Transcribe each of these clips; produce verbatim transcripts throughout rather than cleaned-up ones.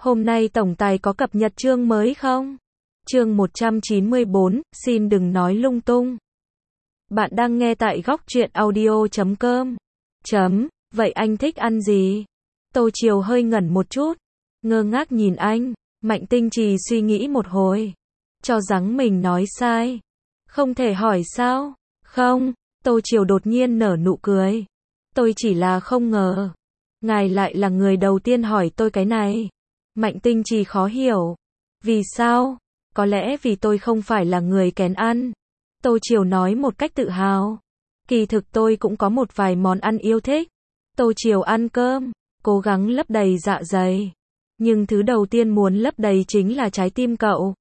Hôm nay tổng tài có cập nhật chương mới không? Chương một trăm chín mươi bốn, xin đừng nói lung tung. Bạn đang nghe tại góc truyện audio chấm com. Chấm, vậy anh thích ăn gì? Tô Triều hơi ngẩn một chút, ngơ ngác nhìn anh. Mạnh Tinh Trì suy nghĩ một hồi, cho rằng mình nói sai. Không thể hỏi sao? Không, Tô Triều đột nhiên nở nụ cười. Tôi chỉ là không ngờ ngài lại là người đầu tiên hỏi tôi cái này. Mạnh Tinh Trì khó hiểu. Vì sao? Có lẽ vì tôi không phải là người kén ăn. Tô Triều nói một cách tự hào. Kỳ thực tôi cũng có một vài món ăn yêu thích. Tô Triều ăn cơm, cố gắng lấp đầy dạ dày. Nhưng thứ đầu tiên muốn lấp đầy chính là trái tim cậu.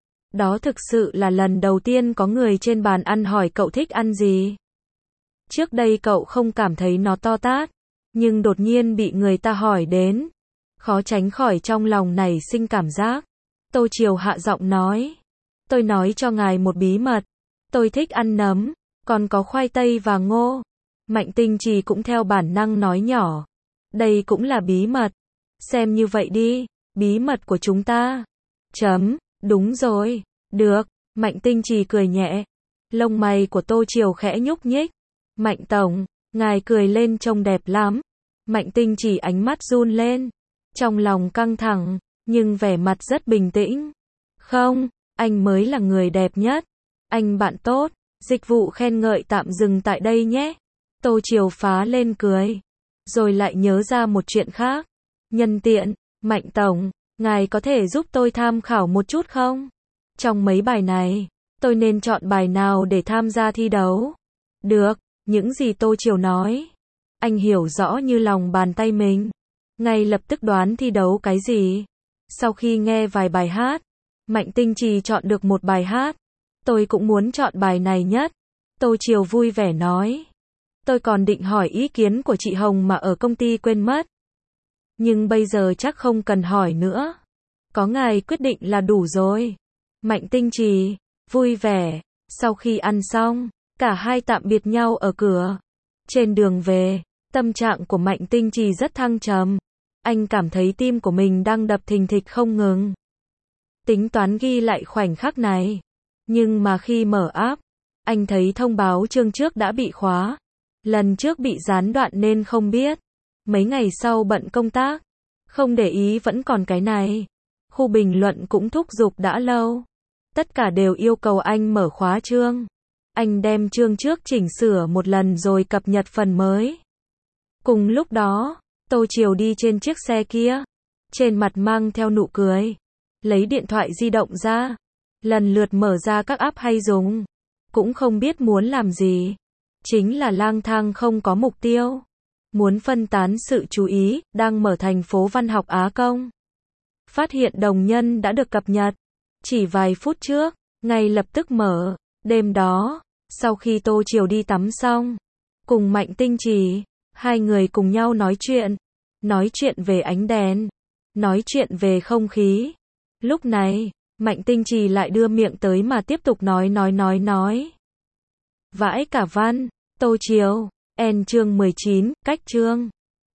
Đó thực sự là lần đầu tiên có người trên bàn ăn hỏi cậu thích ăn gì. Trước đây cậu không cảm thấy nó to tát, nhưng đột nhiên bị người ta hỏi đến, khó tránh khỏi trong lòng nảy sinh cảm giác. Tô Triều hạ giọng nói, tôi nói cho ngài một bí mật, tôi thích ăn nấm, còn có khoai tây và ngô. Mạnh Tinh Trì cũng theo bản năng nói nhỏ, đây cũng là bí mật, xem như vậy đi, bí mật của chúng ta. Chấm, đúng rồi, được, Mạnh Tinh Trì cười nhẹ, lông mày của Tô Triều khẽ nhúc nhích. Mạnh tổng, ngài cười lên trông đẹp lắm. Mạnh Tinh Trì ánh mắt run lên, trong lòng căng thẳng, nhưng vẻ mặt rất bình tĩnh. Không, anh mới là người đẹp nhất. Anh bạn tốt, dịch vụ khen ngợi tạm dừng tại đây nhé. Tô Triều phá lên cười, rồi lại nhớ ra một chuyện khác. Nhân tiện, Mạnh tổng, ngài có thể giúp tôi tham khảo một chút không? Trong mấy bài này, tôi nên chọn bài nào để tham gia thi đấu? Được, những gì Tô Triều nói, anh hiểu rõ như lòng bàn tay mình. Ngay lập tức đoán thi đấu cái gì. Sau khi nghe vài bài hát, Mạnh Tinh Trì chọn được một bài hát. Tôi cũng muốn chọn bài này nhất. Tô Triều vui vẻ nói. Tôi còn định hỏi ý kiến của chị Hồng mà ở công ty quên mất. Nhưng bây giờ chắc không cần hỏi nữa. Có ngài quyết định là đủ rồi. Mạnh Tinh Trì, vui vẻ. Sau khi ăn xong, cả hai tạm biệt nhau ở cửa. Trên đường về, tâm trạng của Mạnh Tinh Trì rất thăng trầm. Anh cảm thấy tim của mình đang đập thình thịch không ngừng. Tính toán ghi lại khoảnh khắc này. Nhưng mà khi mở app, anh thấy thông báo chương trước đã bị khóa. Lần trước bị gián đoạn nên không biết. Mấy ngày sau bận công tác, không để ý vẫn còn cái này. Khu bình luận cũng thúc giục đã lâu. Tất cả đều yêu cầu anh mở khóa chương. Anh đem chương trước chỉnh sửa một lần rồi cập nhật phần mới. Cùng lúc đó, Tô Triều đi trên chiếc xe kia, trên mặt mang theo nụ cười, lấy điện thoại di động ra, lần lượt mở ra các app hay dùng, cũng không biết muốn làm gì, chính là lang thang không có mục tiêu, muốn phân tán sự chú ý, đang mở thành phố văn học Á Công. Phát hiện đồng nhân đã được cập nhật, chỉ vài phút trước, ngay lập tức mở. Đêm đó, sau khi Tô Triều đi tắm xong, cùng Mạnh Tinh Trì, hai người cùng nhau nói chuyện, nói chuyện về ánh đèn, nói chuyện về không khí. Lúc này, Mạnh Tinh Trì lại đưa miệng tới mà tiếp tục nói nói nói nói. Vãi cả văn, Tô Triều, en chương mười chín, cách chương.